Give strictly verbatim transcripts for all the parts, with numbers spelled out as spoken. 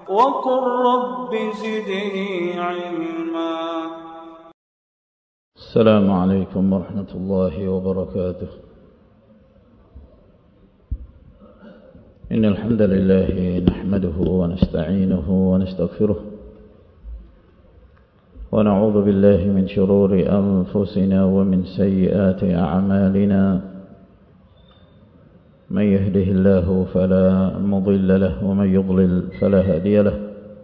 وقل رب زدني علما. السلام عليكم ورحمة الله وبركاته. إن الحمد لله نحمده ونستعينه ونستغفره ونعوذ بالله من شرور أنفسنا ومن سيئات أعمالنا. من يهده الله فلا مضل له ومن يضلل فلا هادي له.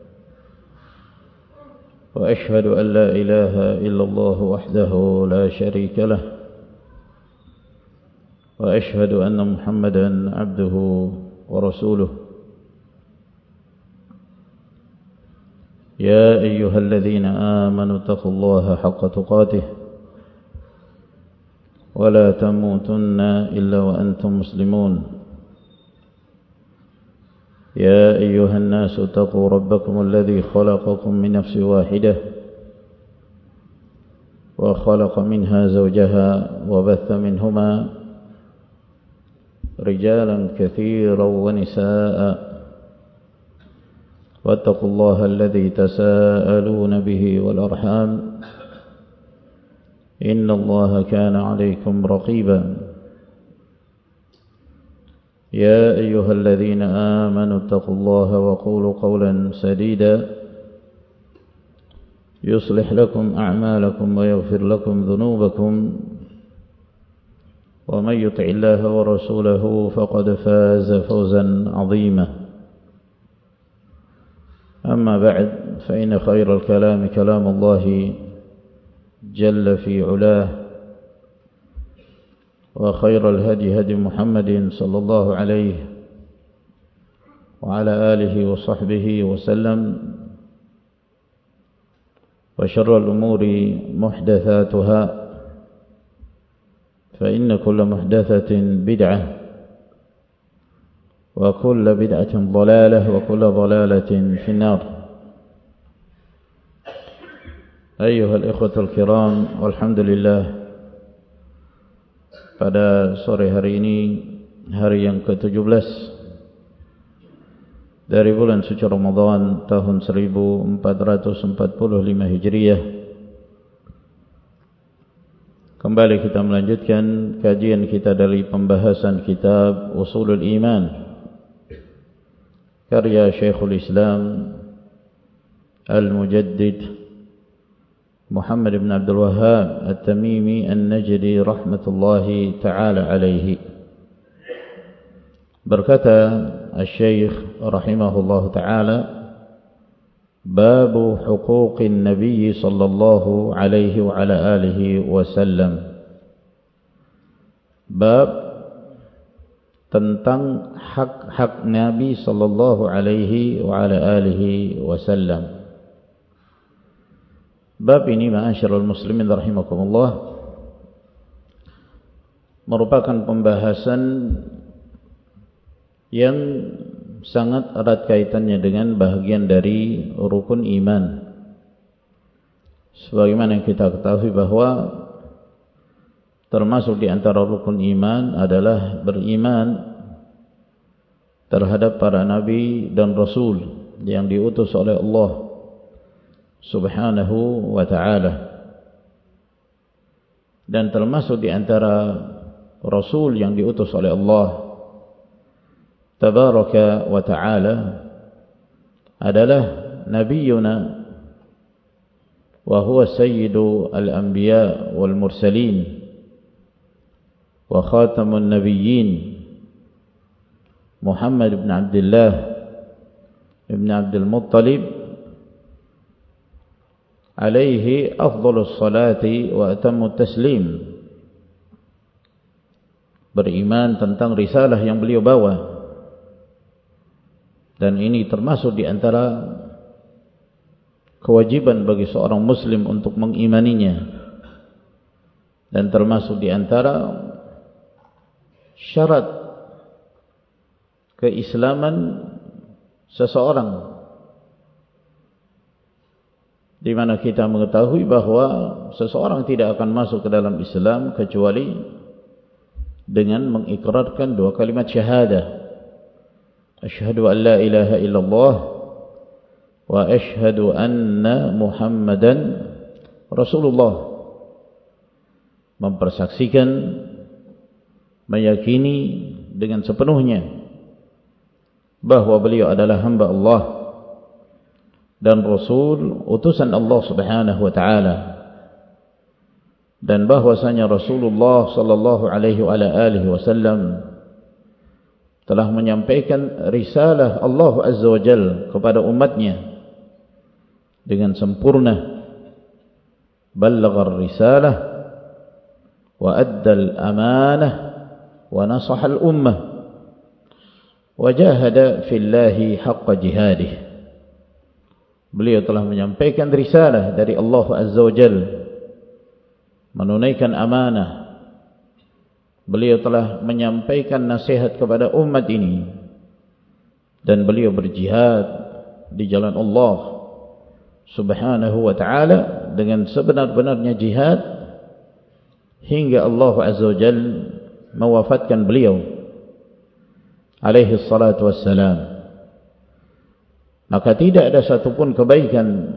وأشهد أن لا إله إلا الله وحده لا شريك له. وأشهد أن محمدا عبده ورسوله. يا أيها الذين آمنوا اتقوا الله حق تقاته ولا تموتن إلا وأنتم مسلمون. يا أيها الناس اتقوا ربكم الذي خلقكم من نفس واحدة وخلق منها زوجها وبث منهما رجالا كثيرا ونساء. واتقوا الله الذي تساءلون به والأرحام إن الله كان عليكم رقيبا. يا أيها الذين آمنوا اتقوا الله وقولوا قولا سديدا يصلح لكم أعمالكم ويغفر لكم ذنوبكم. ومن يطع الله ورسوله فقد فاز فوزا عظيما. أما بعد فإن خير الكلام كلام الله جل في علاه. وخير الهدي هدي محمد صلى الله عليه وعلى آله وصحبه وسلم. وشر الأمور محدثاتها فإن كل محدثة بدعة وكل بدعة ضلالة وكل ضلالة في النار. أيها الإخوة الكرام، والحمد لله, pada sore hari ini, hari yang ke tujuh belas dari bulan suci Ramadan tahun seribu empat ratus empat puluh lima Hijriah, kembali kita melanjutkan kajian kita dari pembahasan kitab Ushulul Iman karya Syekhul Islam Al-Mujaddid Muhammad bin Abdul Wahhab At-Tamimi An-Najdi rahmatullahi ta'ala alaihi. Berkata Al-Syeikh rahimahullah ta'ala, Babu huquqin Nabi sallallahu alaihi wa ala alihi wasallam. Bab tentang hak-hak Nabi sallallahu alaihi wa ala alihi wasallam. Bab ini, ma'asyiral muslimin rahimakumullah, merupakan pembahasan yang sangat erat kaitannya dengan bahagian dari rukun iman. Sebagaimana yang kita ketahui bahwa termasuk di antara rukun iman adalah beriman terhadap para nabi dan rasul yang diutus oleh Allah Subhanahu wa ta'ala. Dan termasuk di antara rasul yang diutus oleh Allah Tabaraka wa ta'ala adalah nabiyuna wa huwa sayyidu al-anbiya wal mursalin wa khatamun nabiyyin Muhammad ibn Abdullah ibn Abdul Muttalib alaihi afdhalus salati wa atamut taslim. Beriman tentang risalah yang beliau bawa, dan ini termasuk di antara kewajiban bagi seorang muslim untuk mengimaninya, dan termasuk di antara syarat keislaman seseorang, di mana kita mengetahui bahwa seseorang tidak akan masuk ke dalam Islam kecuali dengan mengikrarkan dua kalimat syahadah, asyhadu an la ilaha illallah wa asyhadu anna Muhammadan Rasulullah, mempersaksikan, meyakini dengan sepenuhnya bahwa beliau adalah hamba Allah dan Rasul, utusan Allah subhanahu wa ta'ala, dan bahwasanya Rasulullah sallallahu alaihi wa alihi wasallam telah menyampaikan risalah Allah azza wa jalla kepada umatnya dengan sempurna. Ballagha risalah wa adda al-amanah wa nasaha al-ummah wa jahada fillahi haqqa jihadih. Beliau telah menyampaikan risalah dari Allah azza wa jalla, menunaikan amanah. Beliau telah menyampaikan nasihat kepada umat ini, dan beliau berjihad di jalan Allah subhanahu wa ta'ala dengan sebenar-benarnya jihad hingga Allah azza wa jalla mewafatkan beliau alaihi salatu wassalam. Maka tidak ada satupun kebaikan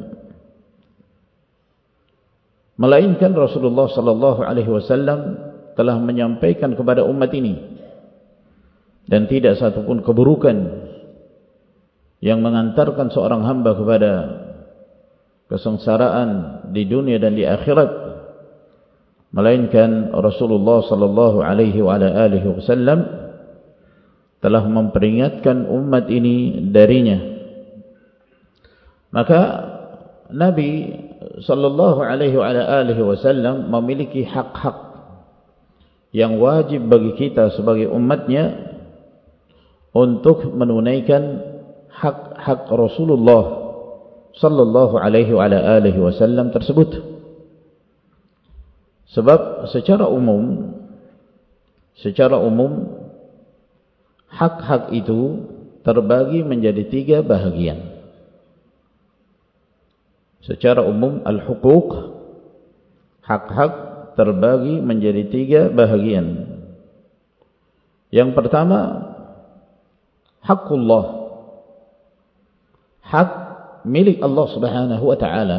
melainkan Rasulullah sallallahu alaihi wasallam telah menyampaikan kepada umat ini, dan tidak satupun keburukan yang mengantarkan seorang hamba kepada kesengsaraan di dunia dan di akhirat, melainkan Rasulullah sallallahu alaihi wasallam telah memperingatkan umat ini darinya. Maka Nabi sallallahu alaihi wasallam memiliki hak-hak yang wajib bagi kita sebagai umatnya untuk menunaikan hak-hak Rasulullah sallallahu alaihi wasallam tersebut. Sebab secara umum secara umum hak-hak itu terbagi menjadi tiga bahagian. Secara umum al-huquq, hak-hak terbagi menjadi tiga bahagian. Yang pertama, haqqullah, hak milik Allah subhanahu wa ta'ala.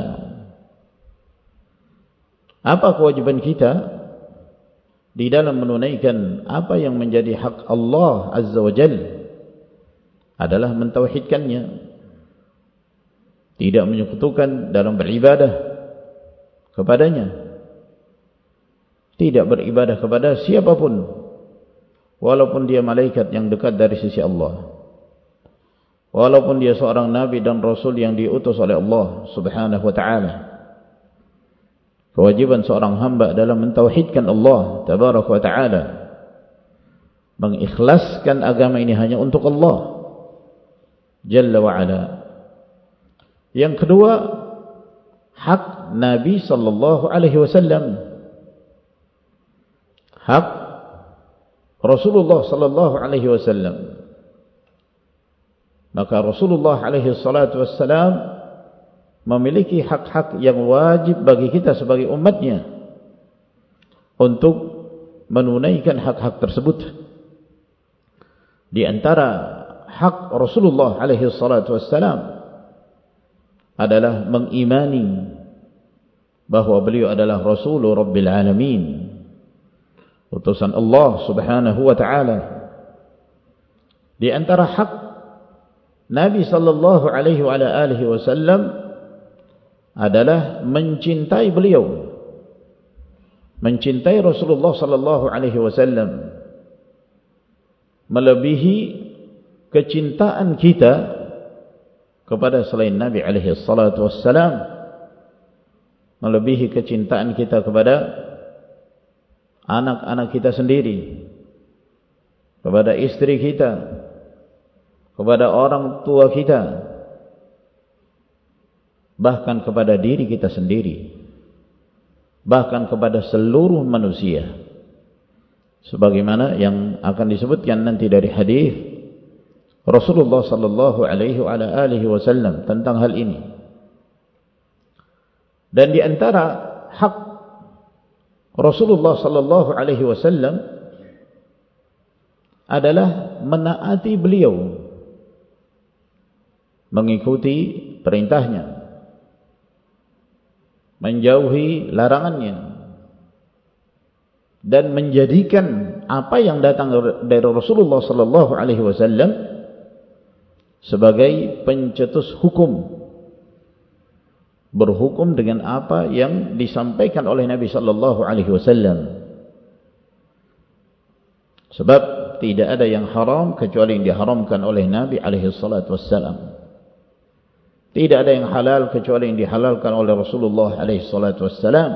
Apa kewajiban kita di dalam menunaikan apa yang menjadi hak Allah azza wa jalla? Adalah mentauhidkannya, tidak menyekutukan dalam beribadah kepadanya, tidak beribadah kepada siapapun walaupun dia malaikat yang dekat dari sisi Allah, walaupun dia seorang nabi dan rasul yang diutus oleh Allah subhanahu wa ta'ala. Kewajiban seorang hamba adalah mentauhidkan Allah tabaraka wa ta'ala, mengikhlaskan agama ini hanya untuk Allah jalla wa ala. Yang kedua, hak Nabi sallallahu alaihi wasallam, hak Rasulullah sallallahu alaihi wasallam. Maka Rasulullah alaihi salatu wassalam memiliki hak-hak yang wajib bagi kita sebagai umatnya untuk menunaikan hak-hak tersebut. Di antara hak Rasulullah alaihi salatu wassalam adalah mengimani bahwa beliau adalah Rasulullah Rabbil Alamin, utusan Allah subhanahu wa ta'ala. Di antara hak Nabi sallallahu alaihi wa alihi wasallam adalah mencintai beliau, mencintai Rasulullah sallallahu alaihi wasallam melebihi kecintaan kita kepada selain Nabi alaihi salatu wassalam, melebihi kecintaan kita kepada anak-anak kita sendiri, kepada istri kita, kepada orang tua kita, bahkan kepada diri kita sendiri, bahkan kepada seluruh manusia, sebagaimana yang akan disebutkan nanti dari hadis Rasulullah sallallahu alaihi wa alihi wasallam tentang hal ini. Dan di antara hak Rasulullah sallallahu alaihi wasallam adalah menaati beliau, mengikuti perintahnya, menjauhi larangannya, dan menjadikan apa yang datang dari Rasulullah sallallahu alaihi wasallam sebagai pencetus hukum, berhukum dengan apa yang disampaikan oleh Nabi sallallahu alaihi wasallam. Sebab tidak ada yang haram kecuali yang diharamkan oleh Nabi alaihi salatu wassalam. Tidak ada yang halal kecuali yang dihalalkan oleh Rasulullah alaihi salatu wassalam.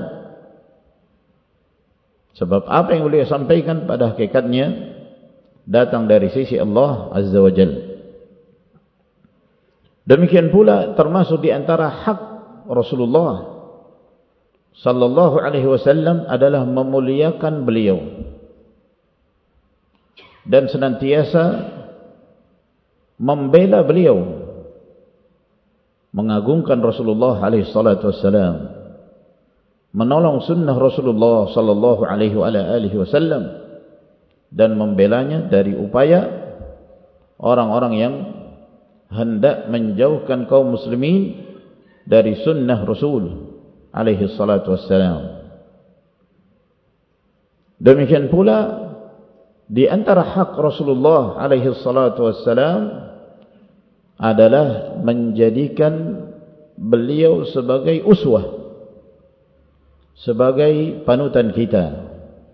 Sebab apa yang beliau sampaikan pada hakikatnya datang dari sisi Allah Azza wa Jalla. Demikian pula termasuk di antara hak Rasulullah sallallahu alaihi wasallam adalah memuliakan beliau dan senantiasa membela beliau, mengagungkan Rasulullah alaihi salatu wassalam, menolong sunnah Rasulullah sallallahu alaihi wasallam, dan membelanya dari upaya orang-orang yang hendak menjauhkan kaum muslimin dari sunnah Rasul alaihi salatu wassalam. Demikian pula di antara hak Rasulullah alaihi salatu wassalam adalah menjadikan beliau sebagai uswah, sebagai panutan kita,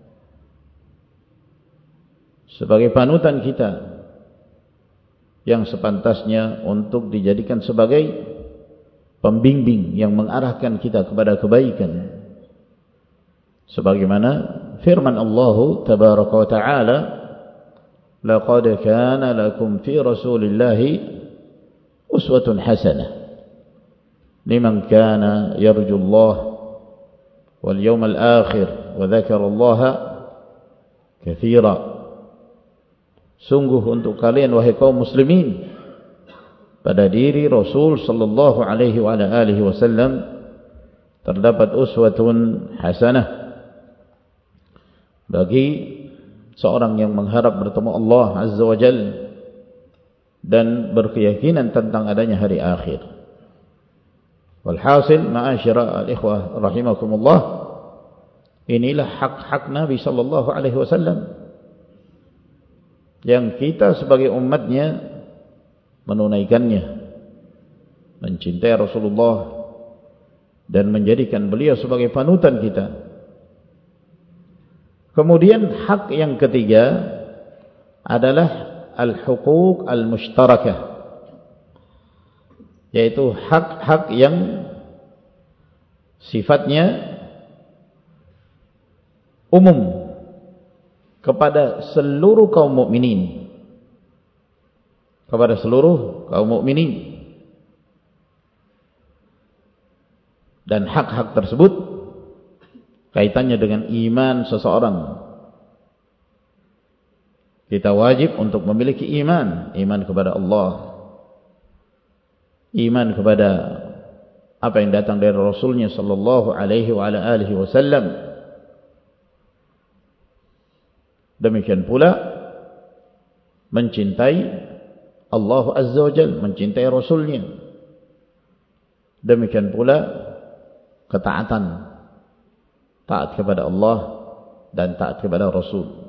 sebagai panutan kita yang sepantasnya untuk dijadikan sebagai pembimbing yang mengarahkan kita kepada kebaikan. Sebagaimana firman Allah tabaraka wa ta'ala, laqad kana lakum fi rasulillahi uswatun hasanah liman kana yarju Allah wal yawmal akhir wa dzakara Allah katsira. Sungguh untuk kalian wahai kaum muslimin pada diri Rasul sallallahu alaihi wa ala alihi wasallam terdapat uswatun hasanah bagi seorang yang mengharap bertemu Allah Azza wa Jalla dan berkeyakinan tentang adanya hari akhir. Walhasil ma'asyira al-ikhwah rahimakumullah, inilah hak-hak Nabi sallallahu alaihi wasallam yang kita sebagai umatnya menunaikannya, mencintai Rasulullah dan menjadikan beliau sebagai panutan kita. Kemudian hak yang ketiga adalah al-huquq al-mushtarakah, yaitu hak-hak yang sifatnya umum kepada seluruh kaum mukminin, kepada seluruh kaum mukminin. Dan hak-hak tersebut kaitannya dengan iman seseorang. Kita wajib untuk memiliki iman, iman kepada Allah, iman kepada apa yang datang dari Rasulnya sallallahu alaihi wa ala alihi wasallam. Demikian pula mencintai Allah Azza wa Jalla, mencintai Rasulnya. Demikian pula ketaatan, taat kepada Allah dan taat kepada Rasul.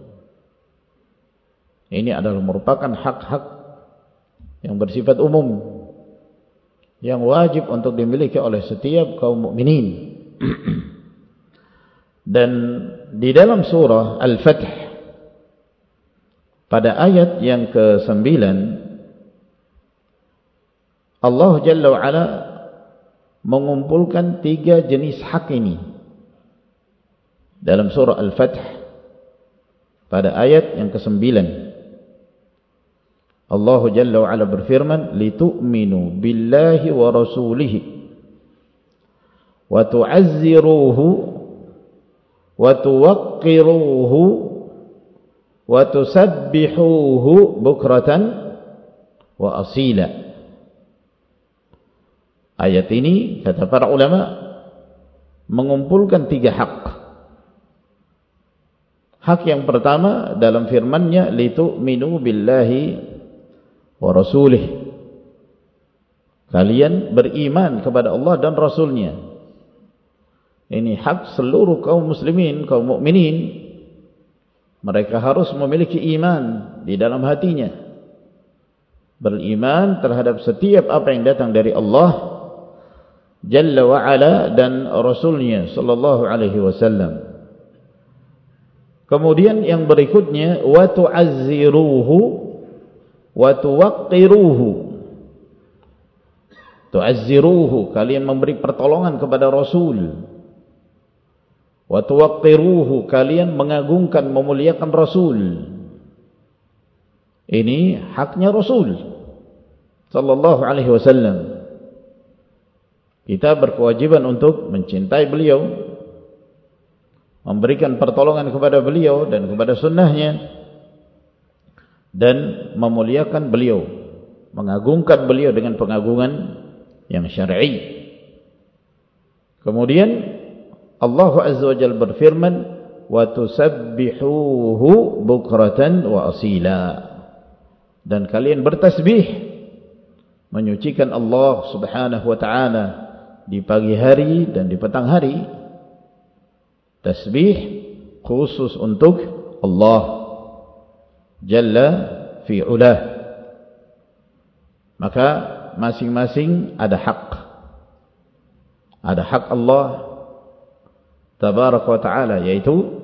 Ini adalah merupakan hak-hak yang bersifat umum, yang wajib untuk dimiliki oleh setiap kaum mukminin. Dan di dalam surah Al-Fath pada ayat yang kesembilan, Allah Jalla wa'ala mengumpulkan tiga jenis hak ini dalam surah Al-Fath pada ayat yang kesembilan. Allah Jalla wa'ala berfirman, litu'minu billahi wa rasulihi wa tu'azziruhu wa tuwaqqiruhu wa tusabbihuhu bukratan wa asila. Ayat ini, kata para ulama, mengumpulkan tiga hak. Hak yang pertama dalam firman-Nya, litu'minu billahi wa rasulih, kalian beriman kepada Allah dan Rasulnya. Ini hak seluruh kaum muslimin, kaum mukminin. Mereka harus memiliki iman di dalam hatinya, beriman terhadap setiap apa yang datang dari Allah Jalla wa'ala dan Rasulnya sallallahu alaihi wasallam. Kemudian yang berikutnya, wa tu'azziruhu wa tuwaqqiruhu. Tu'azziruhu, kalian memberi pertolongan kepada Rasul. Wa tuwaqqiruhu, kalian mengagungkan, memuliakan Rasul. Ini haknya Rasul sallallahu alaihi wasallam. Kita berkewajiban untuk mencintai beliau, memberikan pertolongan kepada beliau dan kepada sunnahnya, dan memuliakan beliau, mengagungkan beliau dengan pengagungan yang syar'i. Kemudian Allah Azza wa Jalla berfirman, wa tusabbihuhu bukratan wa asila, dan kalian bertasbih, menyucikan Allah Subhanahu wa ta'ala di pagi hari dan di petang hari. Tasbih khusus untuk Allah Jalla fi'ulah. Maka masing-masing ada hak. Ada hak Allah Tabaraka wa ta'ala, yaitu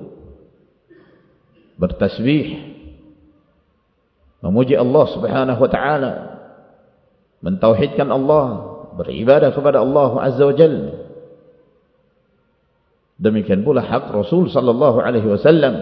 bertasbih, memuji Allah Subhanahu wa ta'ala, mentauhidkan Allah, beribadah kepada Allah Azza wa Jalla. Demikian pula hak Rasul sallallahu alaihi wasallam,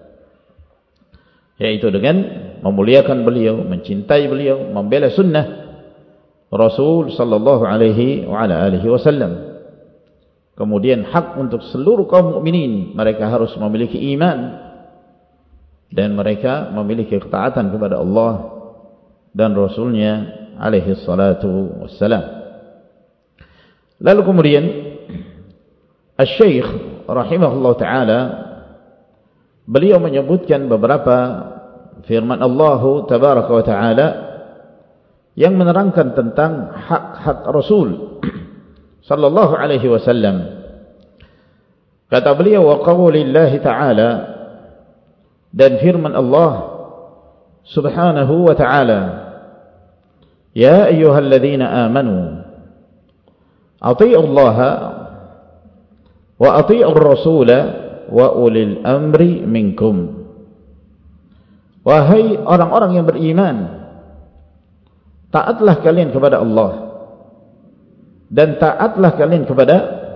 yaitu dengan memuliakan beliau, mencintai beliau, membela sunnah Rasul sallallahu alaihi wa ala alihi wasallam. Kemudian hak untuk seluruh kaum mukminin, mereka harus memiliki iman dan mereka memiliki ketaatan kepada Allah dan Rasulnya alaihi salatu wassalam. Lalu kemudian Asy-Syaikh rahimahullah ta'ala, beliau menyebutkan beberapa firman Allah Tabaraka wa ta'ala yang menerangkan tentang hak-hak Rasul sallallahu alaihi wasallam. Kata beliau, wa qaulillahi ta'ala, dan firman Allah Subhanahu wa ta'ala, ya ayyuhalladzina amanu ati'u Allah wa ati'u ar-rasul wa ulil amri minkum. Wahai orang-orang yang beriman, taatlah kalian kepada Allah dan taatlah kalian kepada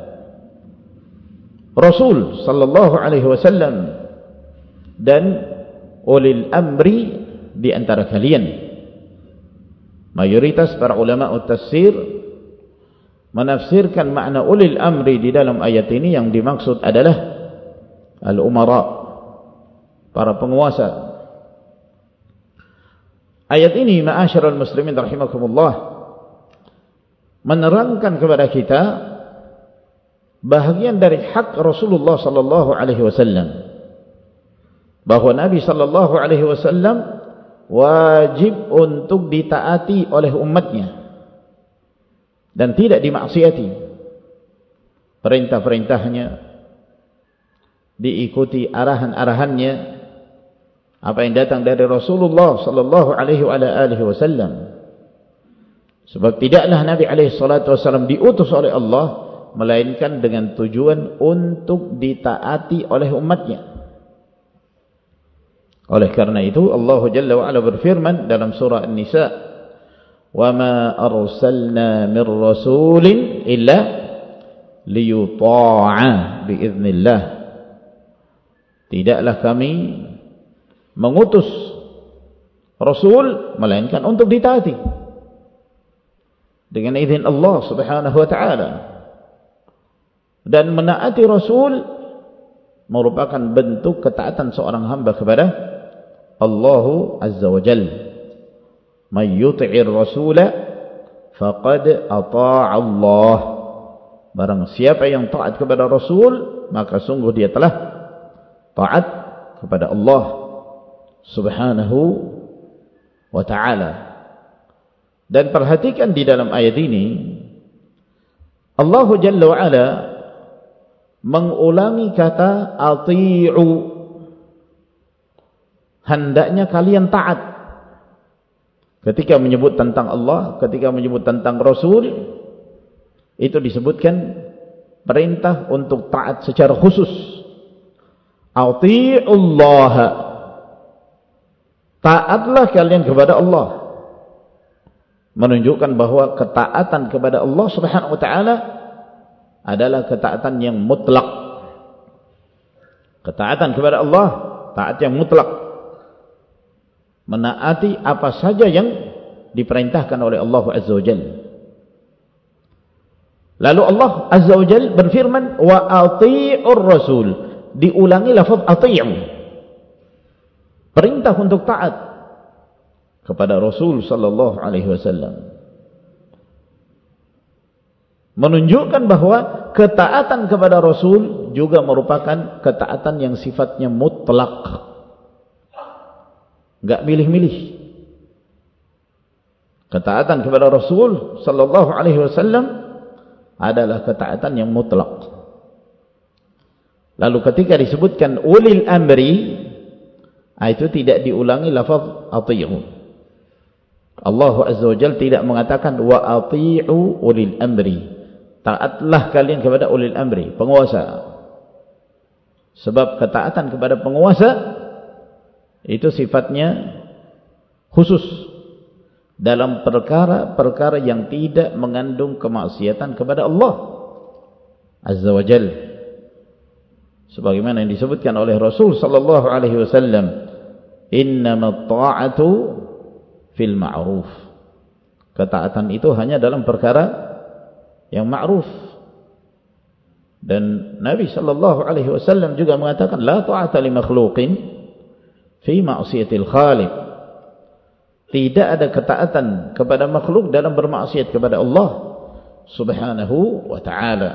Rasul sallallahu alaihi wasallam dan ulil amri di antara kalian. Mayoritas para ulama tafsir menafsirkan makna ulil amri di dalam ayat ini, yang dimaksud adalah al-umara, para penguasa. Ayat ini, ma'asyiral muslimin rahimakumullah, menerangkan kepada kita bahagian dari hak Rasulullah sallallahu alaihi wasallam, bahwa Nabi sallallahu alaihi wasallam wajib untuk ditaati oleh umatnya dan tidak dimaksiati. Perintah-perintahnya diikuti, arahan-arahannya, apa yang datang dari Rasulullah sallallahu alaihi wasallam. Sebab tidaklah Nabi alaihi salatu wasallam diutus oleh Allah melainkan dengan tujuan untuk ditaati oleh umatnya. Oleh karena itu Allah Jalla wa Ala berfirman dalam surah An-Nisa, وَمَا أَرْسَلْنَا مِنْ رَسُولٍ إِلَّا لِيُطَاعَ بِإِذْنِ اللَّهِ. Tidaklah kami mengutus Rasul melainkan untuk ditaati dengan izin Allah Subhanahu wa ta'ala. Dan menaati Rasul merupakan bentuk ketaatan seorang hamba kepada Allah Azza wa Jalla. Man yuti'ir rasula faqad ata'a Allah. Barang siapa yang taat kepada Rasul, maka sungguh dia telah taat kepada Allah Subhanahu wa ta'ala. Dan perhatikan di dalam ayat ini, Allah Jalla wa'ala mengulangi kata ati'u, hendaknya kalian taat. Ketika menyebut tentang Allah, ketika menyebut tentang Rasul, itu disebutkan perintah untuk taat secara khusus. Ati'ullah, taatlah kalian kepada Allah, menunjukkan bahwa ketaatan kepada Allah Subhanahu wa taala adalah ketaatan yang mutlak. Ketaatan kepada Allah, taat yang mutlak, menaati apa saja yang diperintahkan oleh Allah Azza wa Jalla. Lalu Allah Azza wa Jalla berfirman, wa ati'ur rasul, diulangi lafaz ati'u, perintah untuk taat kepada Rasul sallallahu alaihi wasallam, menunjukkan bahwa ketaatan kepada Rasul juga merupakan ketaatan yang sifatnya mutlak, enggak milih-milih. Ketaatan kepada Rasul sallallahu alaihi wasallam adalah ketaatan yang mutlak. Lalu ketika disebutkan ulil amri, itu tidak diulangi lafaz ati'u. Allah Azza wa Jalla tidak mengatakan wa ati'u ulil amri, taatlah kalian kepada ulil amri, penguasa. Sebab ketaatan kepada penguasa itu sifatnya khusus dalam perkara-perkara yang tidak mengandung kemaksiatan kepada Allah Azza wa Jalla, sebagaimana yang disebutkan oleh Rasul sallallahu alaihi wasallam, innamat ta'atu fil ma'ruf, ketaatan itu hanya dalam perkara yang ma'ruf. Dan Nabi sallallahu alaihi wasallam juga mengatakan la ta'ata li makhluqin fi ma'siyatil khaliq, tidak ada ketaatan kepada makhluk dalam bermaksiat kepada Allah Subhanahu wa ta'ala.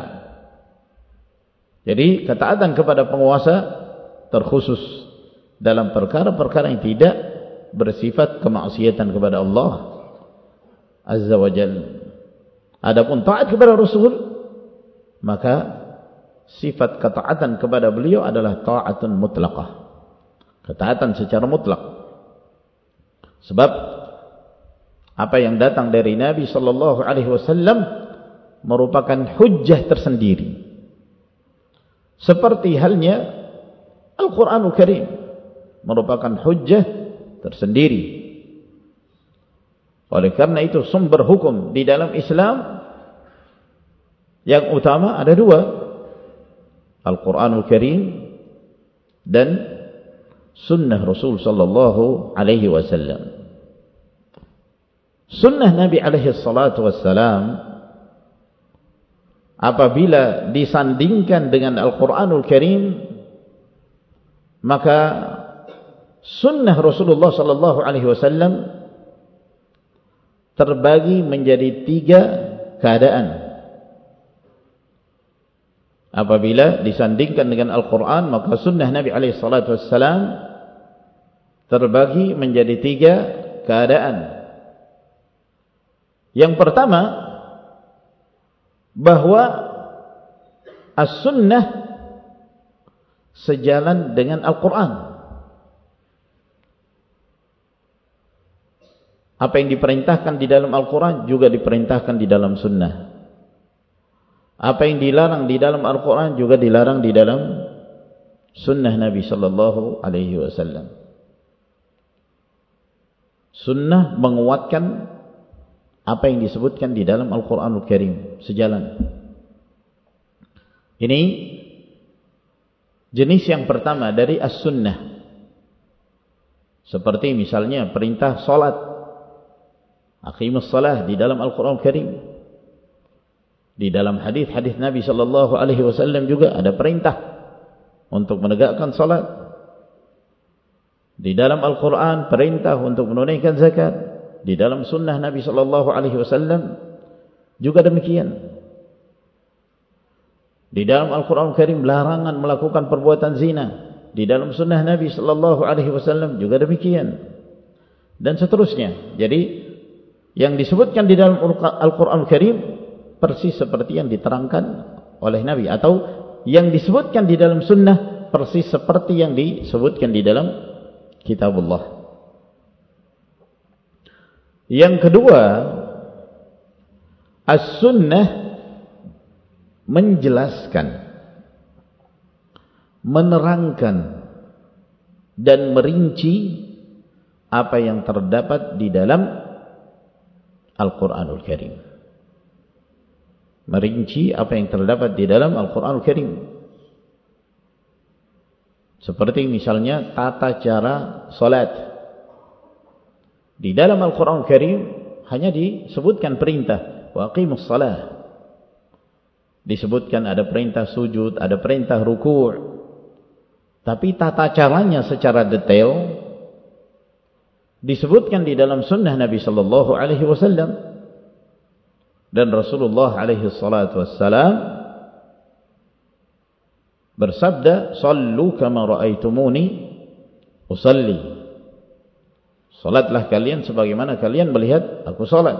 Jadi ketaatan kepada penguasa terkhusus dalam perkara-perkara yang tidak bersifat kemaksiatan kepada Allah Azza wa Jalla. Adapun taat kepada Rasul, maka sifat ketaatan kepada beliau adalah taatun mutlaqah, ketaatan secara mutlak. Sebab apa yang datang dari Nabi sallallahu alaihi wasallam merupakan hujjah tersendiri, seperti halnya Al-Quranul Karim merupakan hujjah tersendiri. Oleh karena itu sumber hukum di dalam Islam yang utama ada dua, Al-Quranul Karim dan sunnah Rasul sallallahu alaihi wasallam. Sunnah Nabi alaihi salatu wassalam apabila disandingkan dengan Al-Quranul Karim, maka sunnah Rasulullah sallallahu alaihi wasallam terbagi menjadi tiga keadaan. Apabila disandingkan dengan Al-Quran, maka sunnah Nabi alaihi salatu wassalam terbagi menjadi tiga keadaan. Yang pertama, bahwa as-sunnah sejalan dengan Al-Quran. Apa yang diperintahkan di dalam Al-Quran juga diperintahkan di dalam sunnah. Apa yang dilarang di dalam Al-Quran juga dilarang di dalam sunnah Nabi sallallahu alaihi wasallam. Sunnah menguatkan apa yang disebutkan di dalam Al-Quranul Karim, sejalan. Ini jenis yang pertama dari as-sunnah. Seperti misalnya perintah salat, aqimus salah di dalam Al-Quranul Karim. Di dalam hadis-hadis Nabi sallallahu alaihi wasallam juga ada perintah untuk menegakkan salat. Di dalam Al-Quran perintah untuk menunaikan zakat. Di dalam sunnah Nabi sallallahu alaihi wasallam juga demikian. Di dalam Al-Quran Karim larangan melakukan perbuatan zina. Di dalam sunnah Nabi sallallahu alaihi wasallam juga demikian. Dan seterusnya. Jadi yang disebutkan di dalam Al-Quran Al-Karim persis seperti yang diterangkan oleh Nabi, atau yang disebutkan di dalam sunnah persis seperti yang disebutkan di dalam kitabullah. Yang kedua, as-sunnah menjelaskan, menerangkan dan merinci apa yang terdapat di dalam Al-Quranul Karim. Merinci apa yang terdapat di dalam Al-Quranul Karim. Seperti misalnya tata cara salat. Di dalam Al-Quran Al-Karim hanya disebutkan perintah wa aqimus salah. Disebutkan ada perintah sujud, ada perintah ruku'. Tapi tata caranya secara detail disebutkan di dalam sunnah Nabi sallallahu alaihi wasallam. Dan Rasulullah alaihi salatu wassalam bersabda, "Shallu kama ra'aitumuni usalli." Salatlah kalian sebagaimana kalian melihat aku salat.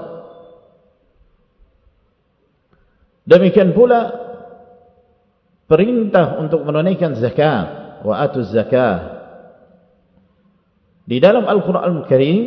Demikian pula perintah untuk menunaikan zakat, wa atuz zakah. Di dalam Al-Qur'an Al-Karim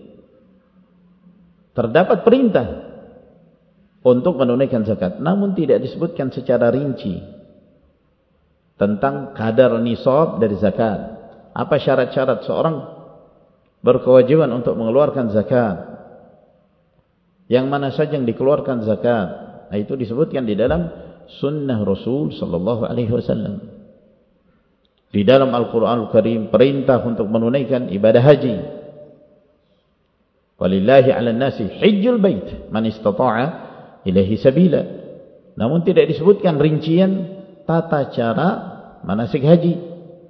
terdapat perintah untuk menunaikan zakat, namun tidak disebutkan secara rinci tentang kadar nisab dari zakat. Apa syarat-syarat seorang berkewajiban untuk mengeluarkan zakat, yang mana saja yang dikeluarkan zakat. Nah, itu disebutkan di dalam sunnah Rasul sallallahu alaihi wasallam. Di dalam Al-Quran Al-Karim perintah untuk menunaikan ibadah haji. Walillahi 'alan nasi hajjul bait man istata'a ilaihi sabila. Namun tidak disebutkan rincian tata cara manasik haji.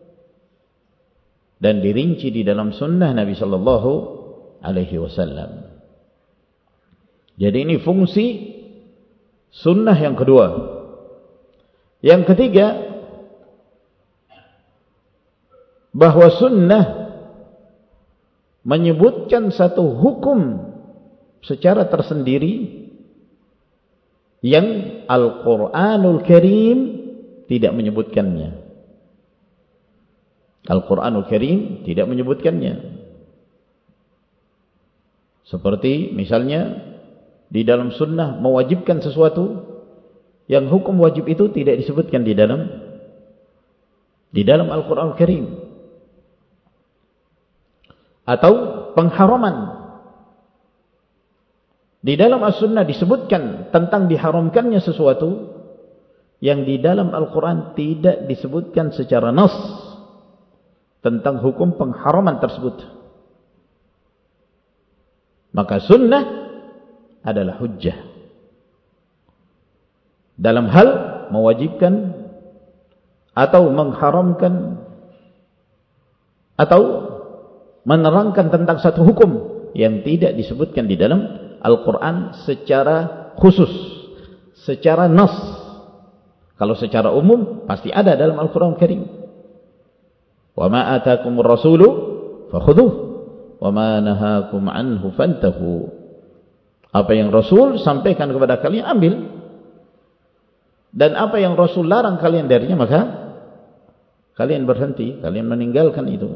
Dan dirinci di dalam sunnah Nabi sallallahu alaihi wasallam. Jadi ini fungsi sunnah yang kedua. Yang ketiga, bahwa sunnah menyebutkan satu hukum secara tersendiri yang Al-Quranul Karim tidak menyebutkannya. Al-Quranul Karim tidak menyebutkannya. Seperti misalnya di dalam sunnah mewajibkan sesuatu yang hukum wajib itu tidak disebutkan di dalam di dalam Al-Quranul Karim. Atau pengharaman. Di dalam As-Sunnah disebutkan tentang diharamkannya sesuatu yang di dalam Al-Quran tidak disebutkan secara nas tentang hukum pengharaman tersebut. Maka sunnah adalah hujjah dalam hal mewajibkan atau mengharamkan atau menerangkan tentang satu hukum yang tidak disebutkan di dalam Al-Quran secara khusus, secara nas. Kalau secara umum pasti ada dalam Al-Quran Karim. Wa ma atakumur rasulu fakhudhuh wa ma nahakum anhu fantahu. Apa yang Rasul sampaikan kepada kalian ambil, dan apa yang Rasul larang kalian darinya maka kalian berhenti, kalian meninggalkan itu.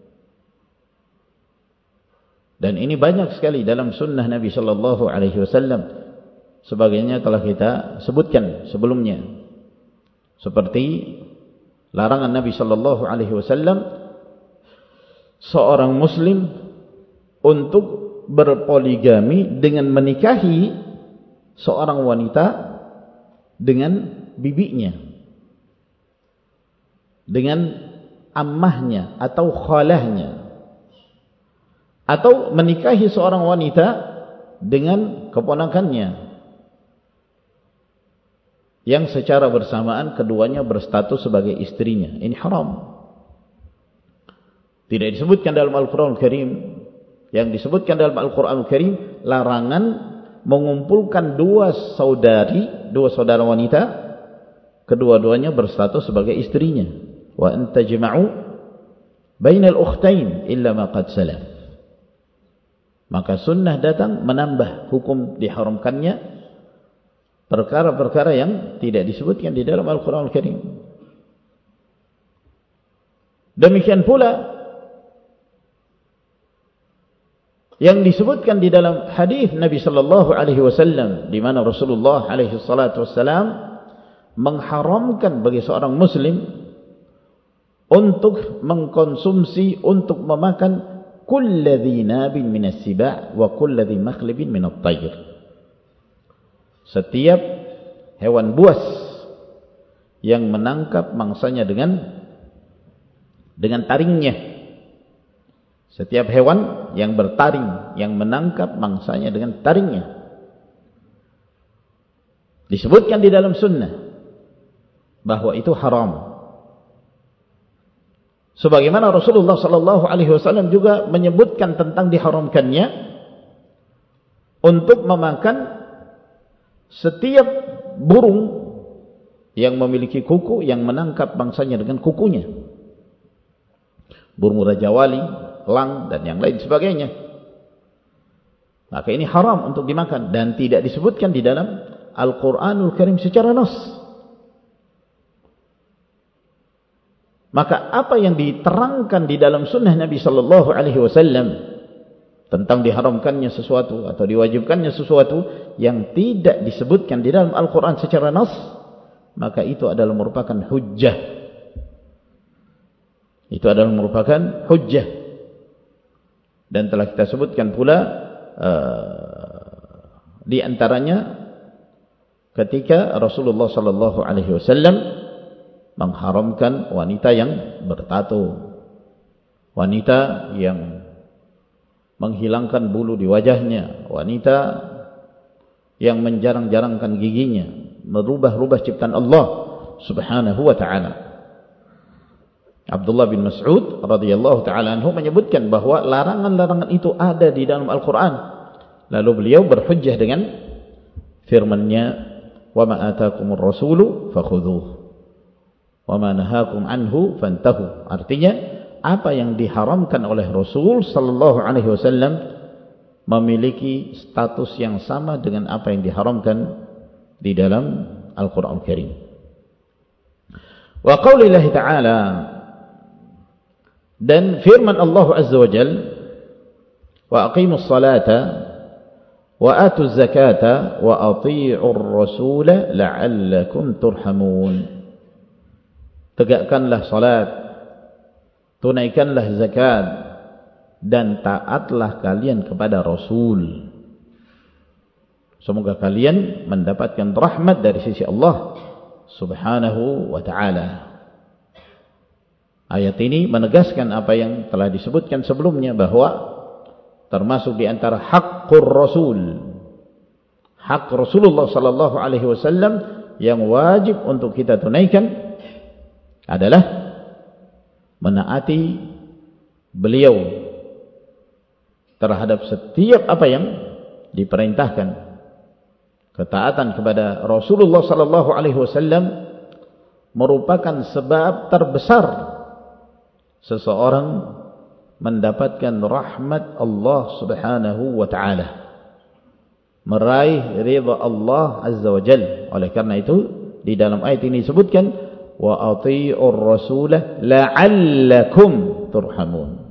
Dan ini banyak sekali dalam sunnah Nabi sallallahu alaihi wasallam, sebagainya telah kita sebutkan sebelumnya, seperti larangan Nabi sallallahu alaihi wasallam seorang muslim untuk berpoligami dengan menikahi seorang wanita dengan bibinya, dengan ammahnya atau khalahnya, atau menikahi seorang wanita dengan keponakannya yang secara bersamaan keduanya berstatus sebagai istrinya. Ini haram. Tidak disebutkan dalam Al-Quran Al-Karim. Yang disebutkan dalam Al-Quran Al-Karim larangan mengumpulkan dua saudari, dua saudara wanita, kedua-duanya berstatus sebagai istrinya. Wa an tajma'u bainal ukhtain illa ma qad salaf. Maka sunnah datang menambah hukum diharamkannya perkara-perkara yang tidak disebutkan di dalam Al-Quran Al-Karim. Demikian pula yang disebutkan di dalam hadis Nabi sallallahu alaihi wasallam, di mana Rasulullah alaihi salatu wasallam mengharamkan bagi seorang muslim untuk mengkonsumsi, untuk memakan kulladhi nabin minas siba' wa kulladhi makhlibin minat tayr. Setiap hewan buas yang menangkap mangsanya dengan dengan taringnya. Setiap hewan yang bertaring, yang menangkap mangsanya dengan taringnya. Disebutkan di dalam sunnah bahwa itu haram. Sebagaimana Rasulullah sallallahu alaihi wasallam juga menyebutkan tentang diharamkannya untuk memakan setiap burung yang memiliki kuku yang menangkap mangsanya dengan kukunya. Burung rajawali, elang dan yang lain sebagainya. Maka ini haram untuk dimakan dan tidak disebutkan di dalam Al-Quranul Karim secara nas. Maka apa yang diterangkan di dalam sunnah Nabi sallallahu alaihi wasallam tentang diharamkannya sesuatu atau diwajibkannya sesuatu yang tidak disebutkan di dalam Al-Quran secara nas, maka itu adalah merupakan hujjah. Itu adalah merupakan hujjah. Dan telah kita sebutkan pula uh, di antaranya ketika Rasulullah sallallahu alaihi wasallam mengharamkan wanita yang bertato, wanita yang menghilangkan bulu di wajahnya, wanita yang menjarang-jarangkan giginya, merubah-rubah ciptaan Allah Subhanahu wa taala. Abdullah bin Mas'ud radhiyallahu taala anhu menyebutkan bahwa larangan-larangan itu ada di dalam Al-Quran. Lalu beliau berhujjah dengan firman-Nya, "Wa ma ataakumur rasulu fakhudhuhu wa ma nahakum anhu fantahu." Artinya, apa yang diharamkan oleh Rasul sallallahu alaihi wasallam memiliki status yang sama dengan apa yang diharamkan di dalam Al-Quran Al-Karim. Wa qaulillahi ta'ala, dan firman Allah Azza wa Jal, wa aqimus salata wa atuz zakata wa ati'ur rasula la'allakum turhamun. Tegakkanlah salat, tunaikanlah zakat, dan taatlah kalian kepada Rasul. Semoga kalian mendapatkan rahmat dari sisi Allah Subhanahu wa ta'ala. Ayat ini menegaskan apa yang telah disebutkan sebelumnya, bahwa termasuk di antara haqqur Rasul, hak Rasulullah sallallahu alaihi wasallam yang wajib untuk kita tunaikan adalah menaati beliau terhadap setiap apa yang diperintahkan. Ketaatan kepada Rasulullah sallallahu alaihi wasallam merupakan sebab terbesar seseorang mendapatkan rahmat Allah Subhanahu wa ta'ala, meraih ridha Allah Azza wa Jalla. Oleh karena itu di dalam ayat ini disebutkan, wa ati'ur rasulah la'allakum turhamun.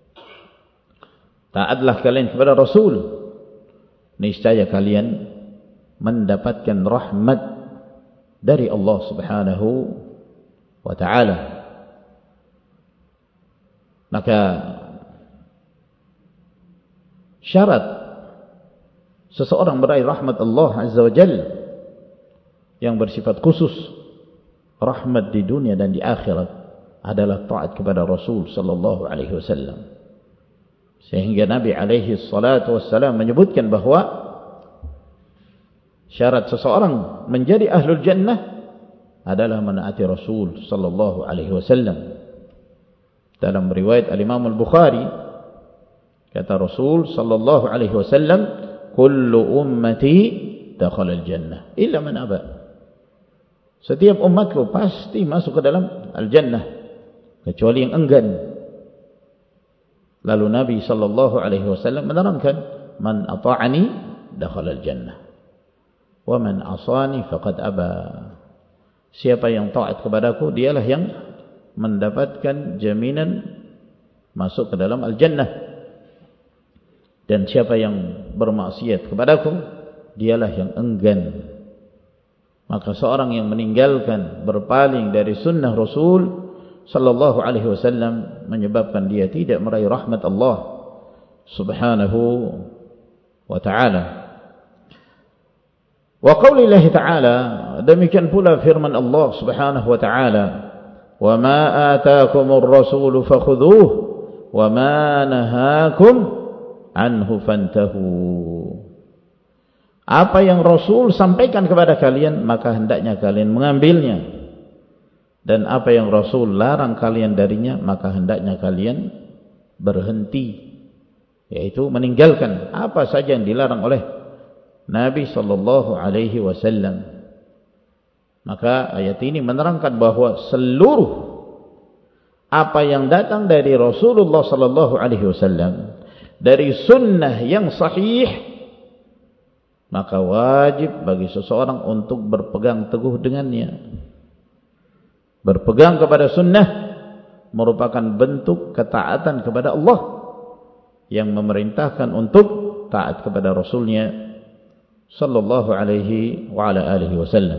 Taatlah kalian kepada Rasul, niscaya kalian mendapatkan rahmat dari Allah Subhanahu wa ta'ala. Maka syarat seseorang meraih rahmat Allah Azza wa Jalla yang bersifat khusus, rahmat di dunia dan di akhirat, adalah taat kepada Rasul sallallahu alaihi wasallam. Sehingga Nabi alaihi salatu wassalam menyebutkan bahwa syarat seseorang menjadi ahlul jannah adalah menaati Rasul sallallahu alaihi wasallam. Dalam riwayat Al-Imam Al-Bukhari, kata Rasul sallallahu alaihi wasallam, kullu ummati dakhala al-jannah illa man aba. Setiap umatku pasti masuk ke dalam al-jannah kecuali yang enggan. Lalu Nabi sallallahu alaihi wasallam menerangkan, man ata'ani dakhala al-jannah wa man asani faqad aba. Siapa yang taat kepadaku, dialah yang mendapatkan jaminan masuk ke dalam al-jannah, dan siapa yang bermaksiat kepadaku, dialah yang enggan. Maka seorang yang meninggalkan, berpaling dari sunnah Rasul sallallahu alaihi wasallam menyebabkan dia tidak meraih rahmat Allah subhanahu wa ta'ala. Wa qaulillahi ta'ala, demikian pula firman Allah subhanahu wa ta'ala, wa ma ataakumur rasulu fakhudhuhu wa ma nahakum anhu fantahu. Apa yang Rasul sampaikan kepada kalian, maka hendaknya kalian mengambilnya, dan apa yang Rasul larang kalian darinya, maka hendaknya kalian berhenti, yaitu meninggalkan apa saja yang dilarang oleh Nabi sallallahu alaihi wasallam. Maka ayat ini menerangkan bahwa seluruh apa yang datang dari Rasulullah sallallahu alaihi wasallam, dari sunnah yang sahih, maka wajib bagi seseorang untuk berpegang teguh dengannya. Berpegang kepada sunnah merupakan bentuk ketaatan kepada Allah yang memerintahkan untuk taat kepada Rasulnya sallallahu alaihi wa ala alihi wasallam.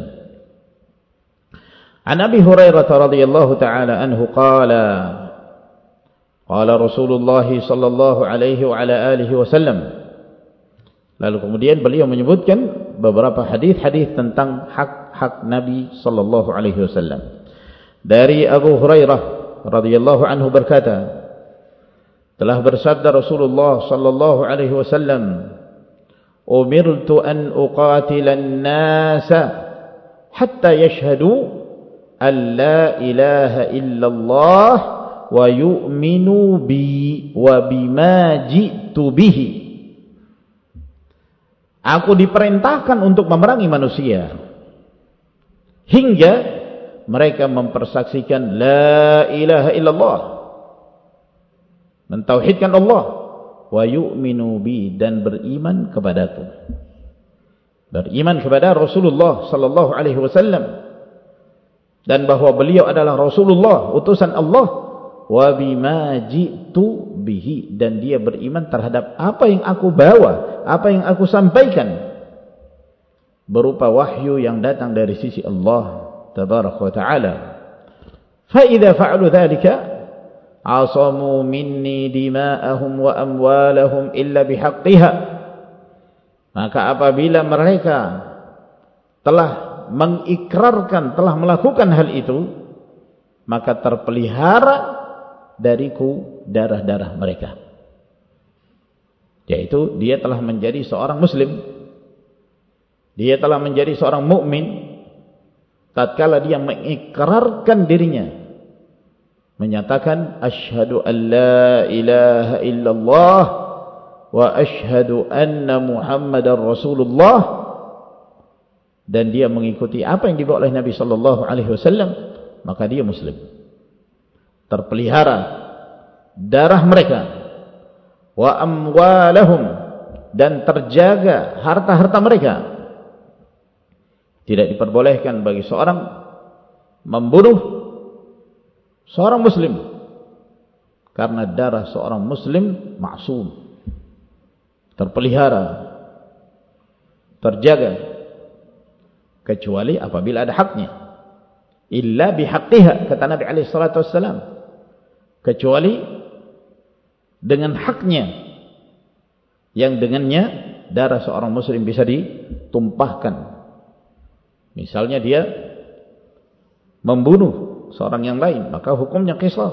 An Abi Hurairah radhiyallahu ta'ala anhu qala qala Rasulullah sallallahu alaihi wa ala alihi wasallam. Lalu kemudian beliau menyebutkan beberapa hadis-hadis tentang hak-hak Nabi sallallahu alaihi wasallam. Dari Abu Hurairah radhiyallahu anhu berkata, telah bersabda Rasulullah sallallahu alaihi wasallam, umirtu an uqatila an-nasa hatta yashhadu an la ilaha illallah wa yu'minu bi wa bima ji'tu bihi. Aku diperintahkan untuk memerangi manusia hingga mereka mempersaksikan la ilaha illallah, mentauhidkan Allah, wa yu'minu bi, dan beriman kepadaku, beriman kepada Rasulullah sallallahu alaihi wasallam, dan bahwa beliau adalah Rasulullah, utusan Allah, wa bima ji'tu bihi, dan dia beriman terhadap apa yang aku bawa, apa yang aku sampaikan berupa wahyu yang datang dari sisi Allah tabaraka wa ta'ala. Fa idza fa'alu dzalika asamu minni dima'ahum wa amwalahum illa bihaqqiha. Maka apabila mereka telah mengikrarkan, telah melakukan hal itu, maka terpelihara dariku darah-darah mereka, yaitu dia telah menjadi seorang muslim, dia telah menjadi seorang mukmin tatkala dia mengikrarkan dirinya, menyatakan asyhadu an la ilaha illallah wa asyhadu anna muhammadar rasulullah, dan dia mengikuti apa yang dibawa oleh Nabi sallallahu alaihi wasallam, maka dia muslim. Terpelihara darah mereka, wa amwalahum, dan terjaga harta-harta mereka. Tidak diperbolehkan bagi seorang membunuh seorang muslim, karena darah seorang muslim maksum, terpelihara, terjaga, kecuali apabila ada haknya. Illa bihaqqiha, kata Nabi alaihi salatu wassalam, kecuali dengan haknya, yang dengannya darah seorang muslim bisa ditumpahkan. Misalnya dia membunuh seorang yang lain, maka hukumnya qisas,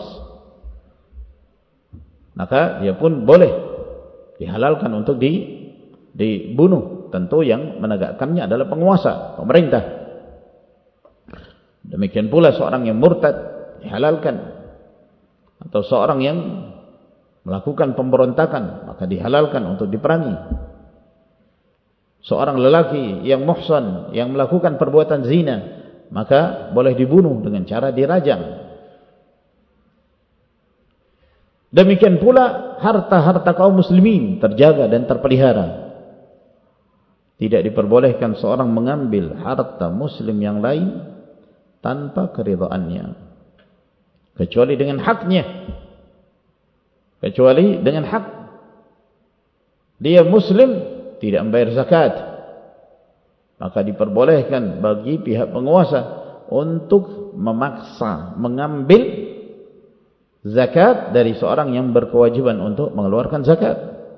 maka dia pun boleh dihalalkan untuk di, dibunuh. Tentu yang menegakkannya adalah penguasa, pemerintah. Demikian pula seorang yang murtad dihalalkan, atau seorang yang melakukan pemberontakan maka dihalalkan untuk diperangi. Seorang lelaki yang muhsan, yang melakukan perbuatan zina, maka boleh dibunuh dengan cara dirajam. Demikian pula harta-harta kaum muslimin terjaga dan terpelihara. Tidak diperbolehkan seorang mengambil harta muslim yang lain tanpa keridhaannya, kecuali dengan haknya. Kecuali dengan hak. Dia muslim tidak membayar zakat, maka diperbolehkan bagi pihak penguasa untuk memaksa mengambil zakat dari seorang yang berkewajiban untuk mengeluarkan zakat.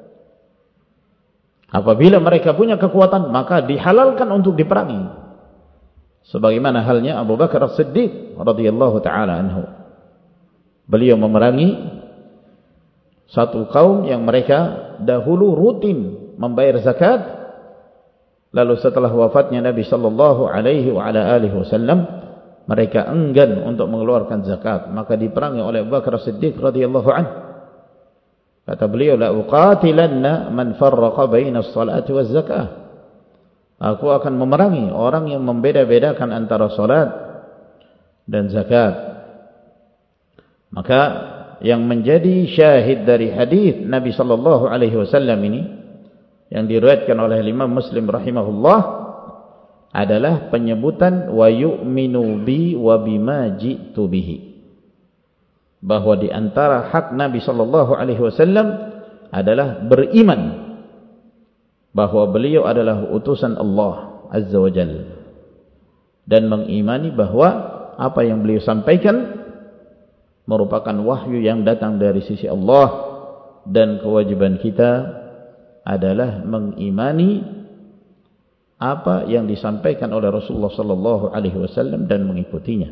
Apabila mereka punya kekuatan, maka dihalalkan untuk diperangi. Sebagaimana halnya Abu Bakar As-Siddiq radhiyallahu taala anhu. Beliau memerangi satu kaum yang mereka dahulu rutin membayar zakat, lalu setelah wafatnya Nabi sallallahu alaihi wa ala alihi wasallam mereka enggan untuk mengeluarkan zakat, maka diperangi oleh Abu Bakar As-Siddiq radhiyallahu anhu. Kata beliau, la uqatilanna man farraqa baina as-salati waz zakah. Aku akan memerangi orang yang membeda-bedakan antara salat dan zakat. Maka yang menjadi syahid dari hadis Nabi sallallahu alaihi wasallam ini yang diriwayatkan oleh Imam Muslim rahimahullah adalah penyebutan wa yu'minu bi wa bima ji'tu bihi, bahwa di antara hak Nabi sallallahu alaihi wasallam adalah beriman bahwa beliau adalah utusan Allah azza wa jalla, dan mengimani bahwa apa yang beliau sampaikan merupakan wahyu yang datang dari sisi Allah, dan kewajiban kita adalah mengimani apa yang disampaikan oleh Rasulullah sallallahu alaihi wasallam dan mengikutinya.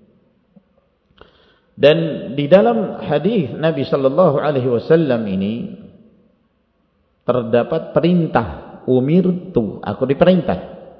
Dan di dalam hadis Nabi sallallahu alaihi wasallam ini terdapat perintah, umirtu, aku diperintah.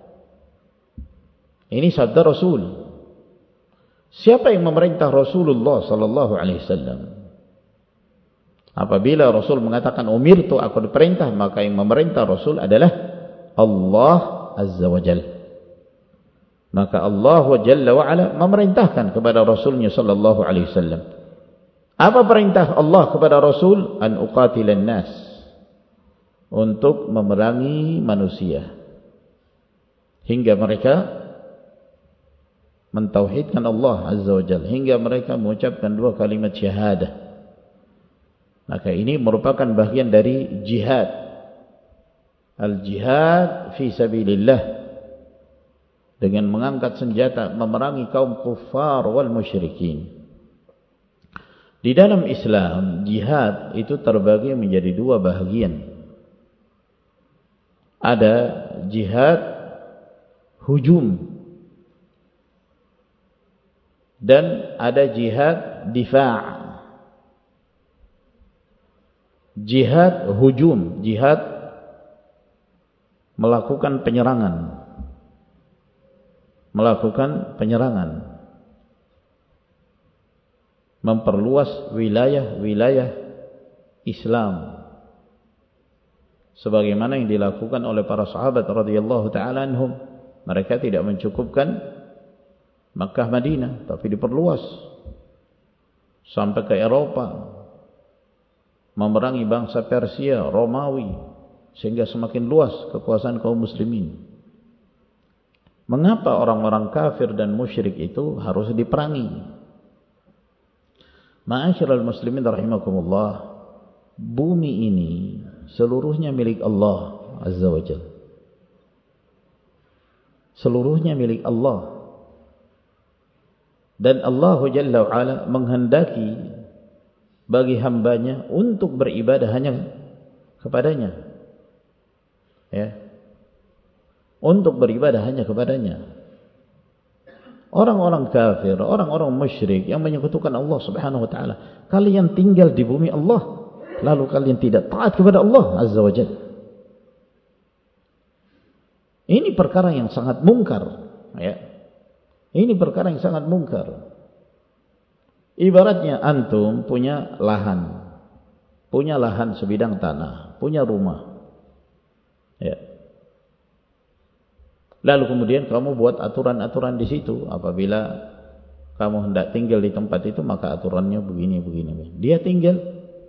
Ini sabda Rasul. Siapa yang memerintah Rasulullah sallallahu alaihi wasallam? Apabila Rasul mengatakan umirtu, aku diperintah, maka yang memerintah Rasul adalah Allah azza wa jalla. Maka Allah wa jalla wa ala memerintahkan kepada Rasulnya sallallahu alaihi wasallam. Apa perintah Allah kepada Rasul? An uqatilan nas, untuk memerangi manusia hingga mereka mentauhidkan Allah azza wa jalla, hingga mereka mengucapkan dua kalimat syahadah. Maka ini merupakan bagian dari jihad, al-jihad fi sabilillah, dengan mengangkat senjata memerangi kaum kuffar wal musyrikin. Di dalam Islam, jihad itu terbagi menjadi dua bahagian. Ada jihad hujum dan ada jihad difa'. Jihad hujum, jihad melakukan penyerangan, melakukan penyerangan, memperluas wilayah-wilayah Islam, sebagaimana yang dilakukan oleh para sahabat radhiyallahu taala anhum. Mereka tidak mencukupkan Makkah Madinah, tapi diperluas sampai ke Eropa, memerangi bangsa Persia, Romawi, sehingga semakin luas kekuasaan kaum muslimin. Mengapa orang-orang kafir dan musyrik itu harus diperangi? Ma'asyiral muslimin rahimakumullah, bumi ini seluruhnya milik Allah azza wa jalla. Seluruhnya milik Allah. Dan Allah jalla wa ala menghendaki bagi hambanya untuk beribadah hanya kepadanya, ya, untuk beribadah hanya kepadanya. Orang-orang kafir, orang-orang musyrik yang menyekutukan Allah subhanahu wa ta'ala, kalian tinggal di bumi Allah, lalu kalian tidak taat kepada Allah azza wa jalla. Ini perkara yang sangat mungkar, ya. Ini perkara yang sangat mungkar. Ibaratnya antum punya lahan, punya lahan sebidang tanah, punya rumah, ya. Lalu kemudian kamu buat aturan-aturan di situ. Apabila kamu hendak tinggal di tempat itu, maka aturannya begini, begini. Dia tinggal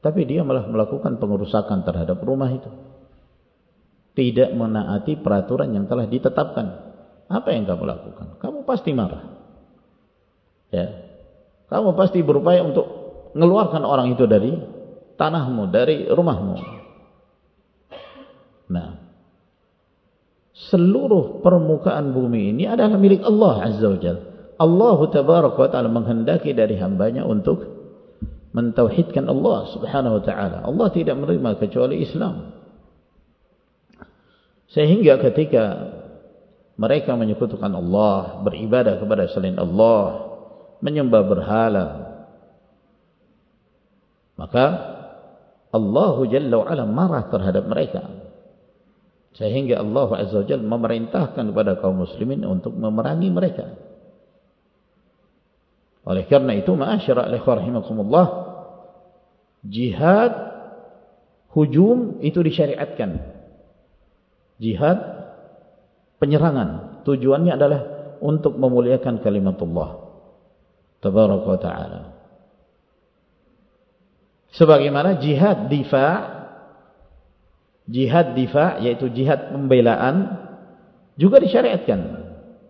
tapi dia malah melakukan pengerusakan terhadap rumah itu, tidak menaati peraturan yang telah ditetapkan. Apa yang kamu lakukan? Kamu pasti marah, ya. Kamu pasti berupaya untuk mengeluarkan orang itu dari tanahmu, dari rumahmu. Nah, seluruh permukaan bumi ini adalah milik Allah Azza wa Jalla. Allah Tabaraka wa Ta'ala menghendaki dari hambanya untuk mentauhidkan Allah Subhanahu wa Ta'ala. Allah tidak menerima kecuali Islam. Sehingga ketika mereka menyekutukan Allah, beribadah kepada selain Allah, menyembah berhala, maka Allah Jalla wa Ala marah terhadap mereka. Sehingga Allah Azza wa Jalla memerintahkan kepada kaum muslimin untuk memerangi mereka. Oleh karena itu, ma'asyara ikhwan rahimakumullah, jihad hujum itu disyariatkan. Jihad penyerangan tujuannya adalah untuk memuliakan kalimatullah Tabaraka wa Ta'ala. Sebagaimana jihad difa', jihad difa' yaitu jihad pembelaan juga disyariatkan,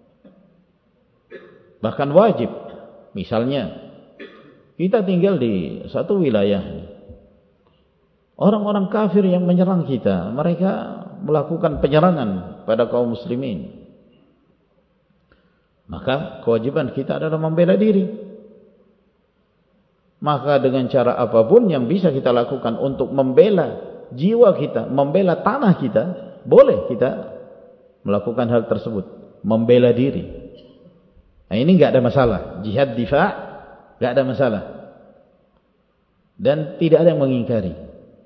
bahkan wajib. Misalnya kita tinggal di satu wilayah, orang-orang kafir yang menyerang kita, mereka melakukan penyerangan pada kaum muslimin, maka kewajiban kita adalah membela diri. Maka dengan cara apapun yang bisa kita lakukan untuk membela jiwa kita, membela tanah kita, boleh kita melakukan hal tersebut, membela diri. Nah, ini enggak ada masalah. Jihad difa' enggak ada masalah, dan tidak ada yang mengingkari.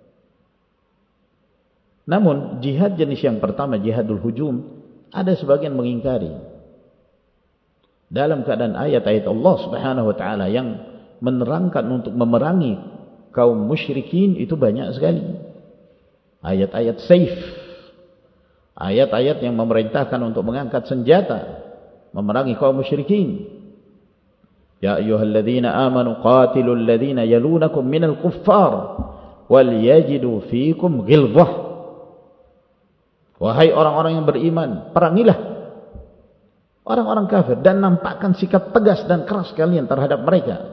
Namun jihad jenis yang pertama, jihadul hujum, ada sebagian mengingkari. Dalam keadaan ayat-ayat Allah Subhanahu wa Ta'ala yang menerangkan untuk memerangi kaum musyrikin itu banyak sekali. Ayat-ayat saif, ayat-ayat yang memerintahkan untuk mengangkat senjata memerangi kaum musyrikin. Ya ayyuhalladzina amanu qatilul ladzina yalunakum minal kuffar wal yajidu fiikum ghilzah. Wahai orang-orang yang beriman, perangilah orang-orang kafir dan nampakkan sikap tegas dan keras kalian terhadap mereka.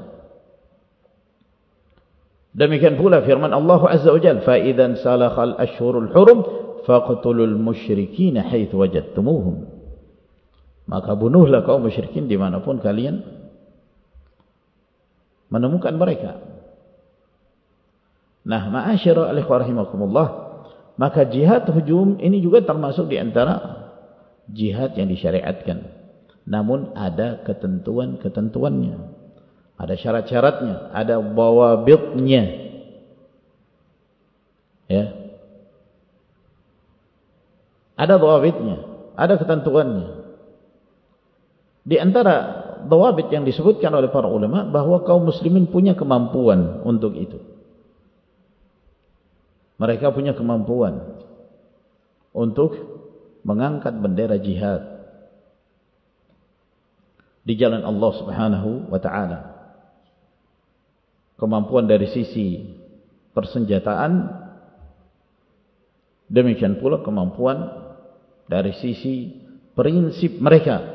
Demikian pula firman Allah Azza wa Jalla, fa idzan salakhal ashhurul hurum faqtulul musyrikin haitsu wajadtumuhum. Maka bunuhlah kaum musyrikin dimanapun kalian menemukan mereka. Nah, ma'asyara ikhwan rahimakumullah, maka jihad hujum ini juga termasuk di antara jihad yang disyariatkan. Namun ada ketentuan-ketentuannya, ada syarat-syaratnya, ada bawabitnya. Ya. Ada bawabitnya, ada ketentuannya. Di antara bawabit yang disebutkan oleh para ulama bahwa kaum muslimin punya kemampuan untuk itu. Mereka punya kemampuan untuk mengangkat bendera jihad di jalan Allah Subhanahu wa Ta'ala. Kemampuan dari sisi persenjataan, demikian pula kemampuan dari sisi prinsip mereka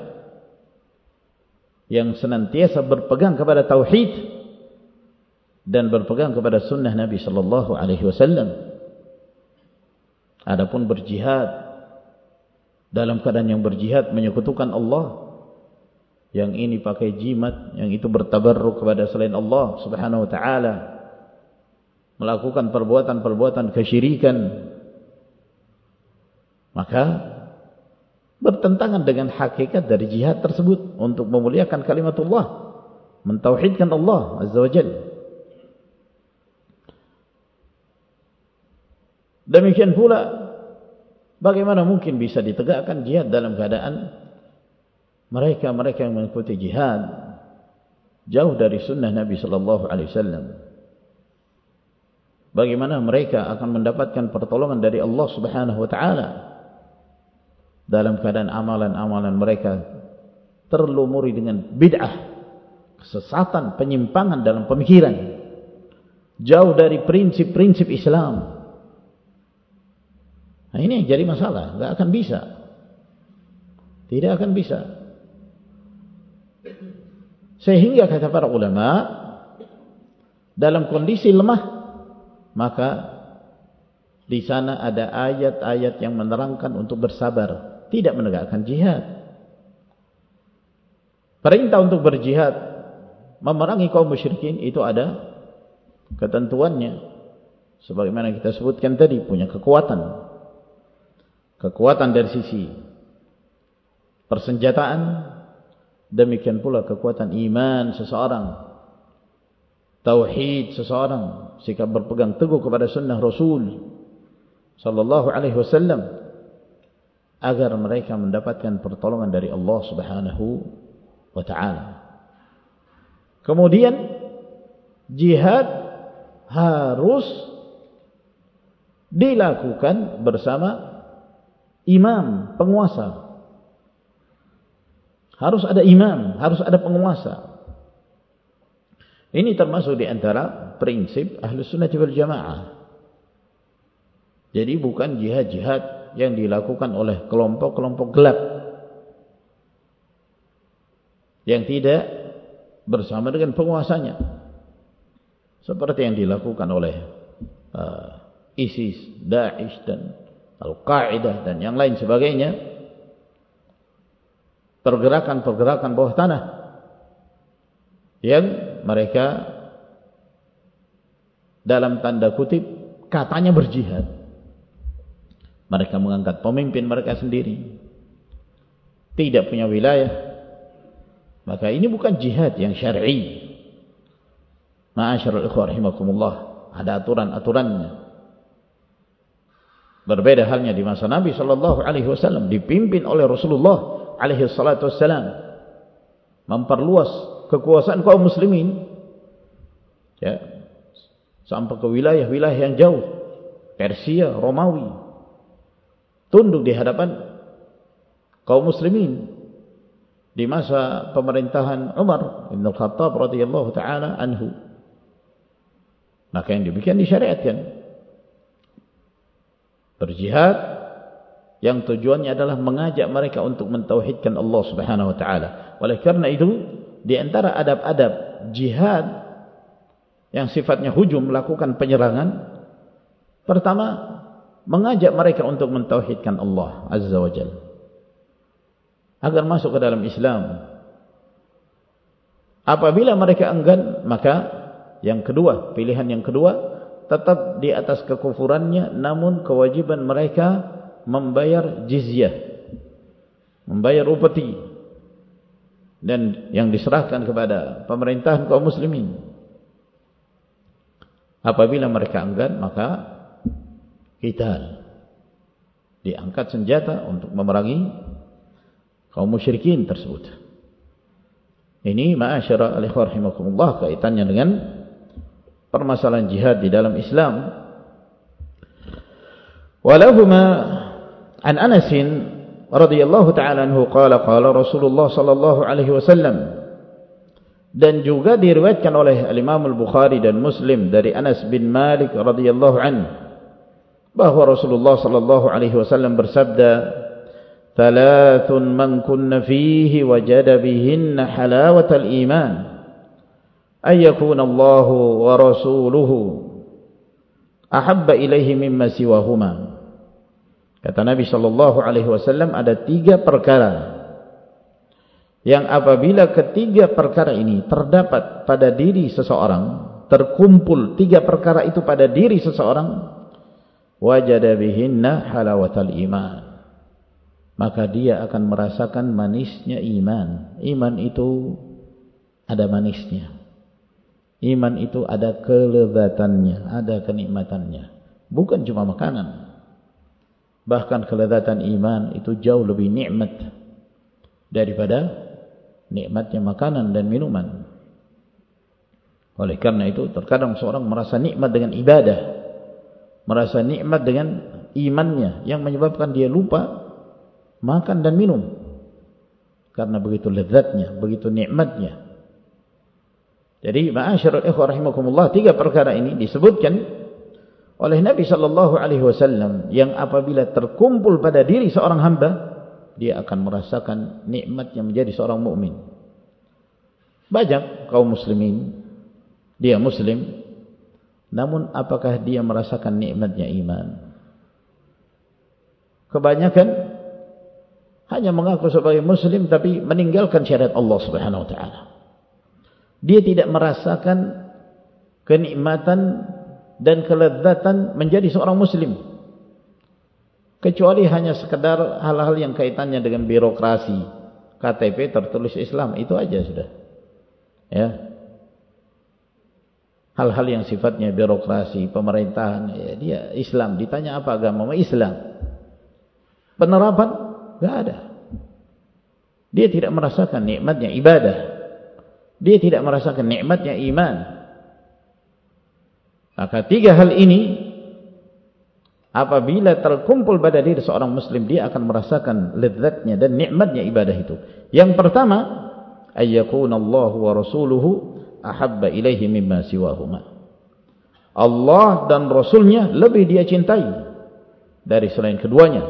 yang senantiasa berpegang kepada tauhid dan berpegang kepada sunnah Nabi sallallahu alaihi wasallam. Adapun berjihad, dalam keadaan yang berjihad menyekutukan Allah, yang ini pakai jimat, yang itu bertabarruk kepada selain Allah Subhanahu wa Ta'ala, melakukan perbuatan-perbuatan kesyirikan, maka bertentangan dengan hakikat dari jihad tersebut untuk memuliakan kalimatullah, mentauhidkan Allah Azza wa Jalla. Demikian pula, bagaimana mungkin bisa ditegakkan jihad dalam keadaan mereka-mereka yang mengikuti jihad jauh dari sunnah Nabi sallallahu alaihi wasallam? Bagaimana mereka akan mendapatkan pertolongan dari Allah Subhanahu wa Ta'ala dalam keadaan amalan-amalan mereka terlumuri dengan bid'ah, kesesatan, penyimpangan dalam pemikiran, jauh dari prinsip-prinsip Islam. Nah, ini yang jadi masalah, tidak akan bisa. Tidak akan bisa. Sehingga kata para ulama, dalam kondisi lemah, maka di sana ada ayat-ayat yang menerangkan untuk bersabar, tidak menegakkan jihad. Perintah untuk berjihad, memerangi kaum musyrikin, itu ada ketentuannya. Sebagaimana kita sebutkan tadi, punya kekuatan. Kekuatan dari sisi persenjataan, demikian pula kekuatan iman seseorang, tauhid seseorang, sikap berpegang teguh kepada sunnah Rasul sallallahu alaihi wasallam, agar mereka mendapatkan pertolongan dari Allah Subhanahu wa taala. Kemudian jihad harus dilakukan bersama imam, penguasa. Harus ada imam, harus ada penguasa. Ini termasuk di antara prinsip Ahlus Sunnah wal Jamaah. Jadi bukan jihad-jihad yang dilakukan oleh kelompok-kelompok gelap yang tidak bersama dengan penguasanya, seperti yang dilakukan oleh uh, ISIS, Daesh dan Al-Qaeda dan yang lain sebagainya. Pergerakan-pergerakan bawah tanah yang mereka dalam tanda kutip katanya berjihad. Mereka mengangkat pemimpin mereka sendiri, tidak punya wilayah. Maka ini bukan jihad yang syar'i. Ma'asyiral ikhwah rahimakumullah, ada aturan-aturannya. Berbeda halnya di masa Nabi sallallahu alaihi wasallam, dipimpin oleh Rasulullah alaihi salatu wassalam, memperluas kekuasaan kaum muslimin, ya, sampai ke wilayah-wilayah yang jauh, Persia, Romawi, tunduk di hadapan kaum muslimin di masa pemerintahan Umar bin Khattab radhiyallahu taala anhu. Maka yang demikian disyariatkan. Berjihad yang tujuannya adalah mengajak mereka untuk mentauhidkan Allah Subhanahu wa taala. Oleh karena itu, di antara adab-adab jihad yang sifatnya hujum, melakukan penyerangan, pertama mengajak mereka untuk mentauhidkan Allah Azza wa Jalla, agar masuk ke dalam Islam. Apabila mereka enggan, maka yang kedua, pilihan yang kedua, tetap di atas kekufurannya, namun kewajiban mereka membayar jizyah, membayar upeti, dan yang diserahkan kepada pemerintahan kaum muslimin. Apabila mereka enggan, maka qital, diangkat senjata untuk memerangi kaum musyrikin tersebut. Ini ma'asyara al-ikhwah rahimakumullah, kaitannya dengan permasalahan jihad di dalam Islam. Walahuma an Anas radhiyallahu ta'ala anhu qala qala Rasulullah sallallahu alaihi wasallam, dan juga diriwayatkan oleh al-Imam al-Bukhari dan Muslim dari Anas bin Malik radhiyallahu anhu bahwa Rasulullah sallallahu alaihi wasallam bersabda, "Thalathun man kunna fihi wajada bihinna halawatal iman, ayyakuna Allahu wa rasuluhu ahabba ilaihi mimma siwahuma." Kata Nabi sallallahu alaihi wasallam, ada tiga perkara yang apabila ketiga perkara ini terdapat pada diri seseorang, terkumpul tiga perkara itu pada diri seseorang, wajada bihinna halawatal iman, maka dia akan merasakan manisnya iman. Iman itu ada manisnya. Iman itu ada kelezatannya, ada kenikmatannya. Bukan cuma makanan. Bahkan kelezatan iman itu jauh lebih nikmat daripada nikmatnya makanan dan minuman. Oleh karena itu, terkadang seorang merasa nikmat dengan ibadah, merasa nikmat dengan imannya, yang menyebabkan dia lupa makan dan minum. Karena begitu lezatnya, begitu nikmatnya. Jadi ma'asyiral ikhwah rahimakumullah, tiga perkara ini disebutkan oleh Nabi sallallahu alaihi wasallam yang apabila terkumpul pada diri seorang hamba, dia akan merasakan nikmatnya menjadi seorang mukmin. Banyak kaum muslimin, dia muslim, namun apakah dia merasakan nikmatnya iman? Kebanyakan hanya mengaku sebagai muslim tapi meninggalkan syariat Allah Subhanahu wa taala. Dia tidak merasakan kenikmatan dan kelezatan menjadi seorang muslim, kecuali hanya sekedar hal-hal yang kaitannya dengan birokrasi. K T P tertulis Islam, itu aja sudah. Ya. Hal-hal yang sifatnya birokrasi, pemerintahan, ya, dia Islam. Ditanya apa agama? Islam. Penerapan enggak ada. Dia tidak merasakan nikmatnya ibadah. Dia tidak merasakan nikmatnya iman. Maka tiga hal ini apabila terkumpul pada diri seorang muslim, dia akan merasakan lezatnya dan nikmatnya ibadah itu. Yang pertama, ayyakuna Allah wa rasuluhu ahabba ilaihi mimma siwahuma. Allah dan Rasulnya lebih dia cintai dari selain keduanya.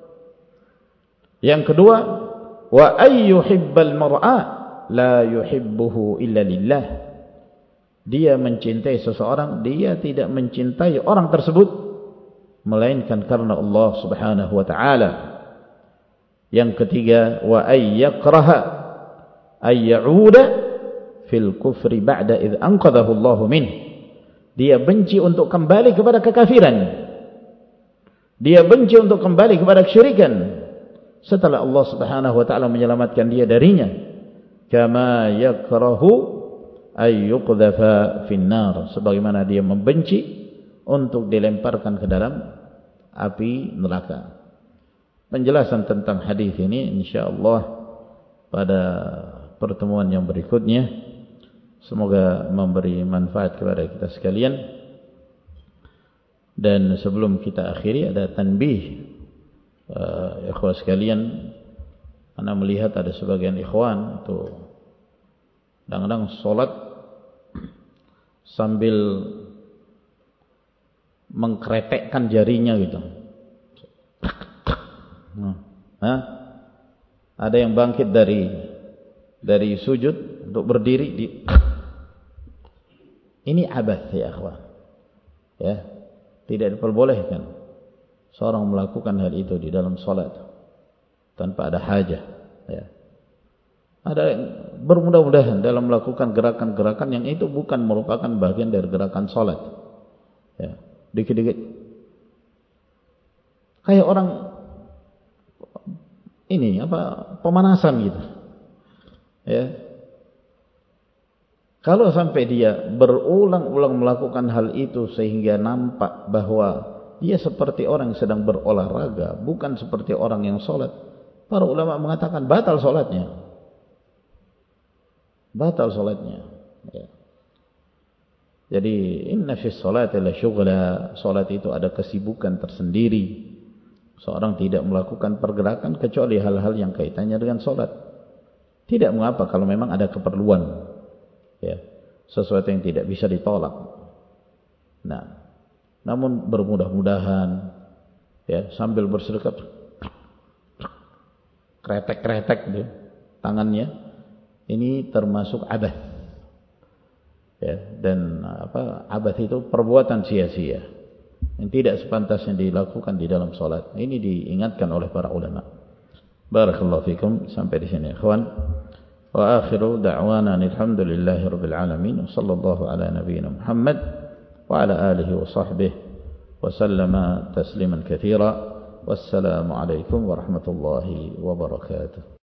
Yang kedua, wa ayyuhibbal mar'a la yuhibbuhu illa lillah. Dia mencintai seseorang, dia tidak mencintai orang tersebut melainkan karena Allah Subhanahu wa taala. Yang ketiga, wa ayyakraha ayyauda fil kufri ba'da id anqadhahu Allah min. Dia benci untuk kembali kepada kekafiran. Dia benci untuk kembali kepada kesyirikan setelah Allah Subhanahu wa taala menyelamatkan dia darinya. Kama yakrahu ay yuqdhafa fin nar, sebagaimana dia membenci untuk dilemparkan ke dalam api neraka. Penjelasan tentang hadis ini insyaallah pada pertemuan yang berikutnya. Semoga memberi manfaat kepada kita sekalian. Dan sebelum kita akhiri, ada tanbih uh, ikhwah sekalian. Anda melihat ada sebagian ikhwan itu kadang-kadang sholat sambil mengkretekkan jarinya gitu. Nah, ada yang bangkit dari dari sujud untuk berdiri di ini abath ya ikhwan. Ya, tidak diperbolehkan seorang melakukan hal itu di dalam sholat tanpa ada hajah. Ya. Ada bermudah-mudahan dalam melakukan gerakan-gerakan yang itu bukan merupakan bagian dari gerakan sholat. Ya. Dikit-dikit kayak orang ini apa pemanasan gitu. Ya. Kalau sampai dia berulang-ulang melakukan hal itu sehingga nampak bahwa dia seperti orang yang sedang berolahraga, bukan seperti orang yang sholat, para ulama mengatakan batal sholatnya. Batal sholatnya. Ya. Jadi inna fis sholati la syughla, sholat itu ada kesibukan tersendiri. Seorang tidak melakukan pergerakan kecuali hal-hal yang kaitannya dengan sholat. Tidak mengapa kalau memang ada keperluan, ya, sesuatu yang tidak bisa ditolak. Nah, namun bermudah-mudahan, ya, sambil bersedekap kretek-kretek gitu, tangannya, ini termasuk abath. Ya, dan apa abath itu perbuatan sia-sia yang tidak sepantasnya dilakukan di dalam salat. Ini diingatkan oleh para ulama. Barakallahu fikum. Sampai di sini ikhwan. Wa akhiru da'wana alhamdulillahirabbil alamin. Sallallahu ala nabiyyina Muhammad wa ala alihi wa sahbihi wa sallama tasliman katsira. Wassalamu alaikum warahmatullahi wabarakatuh.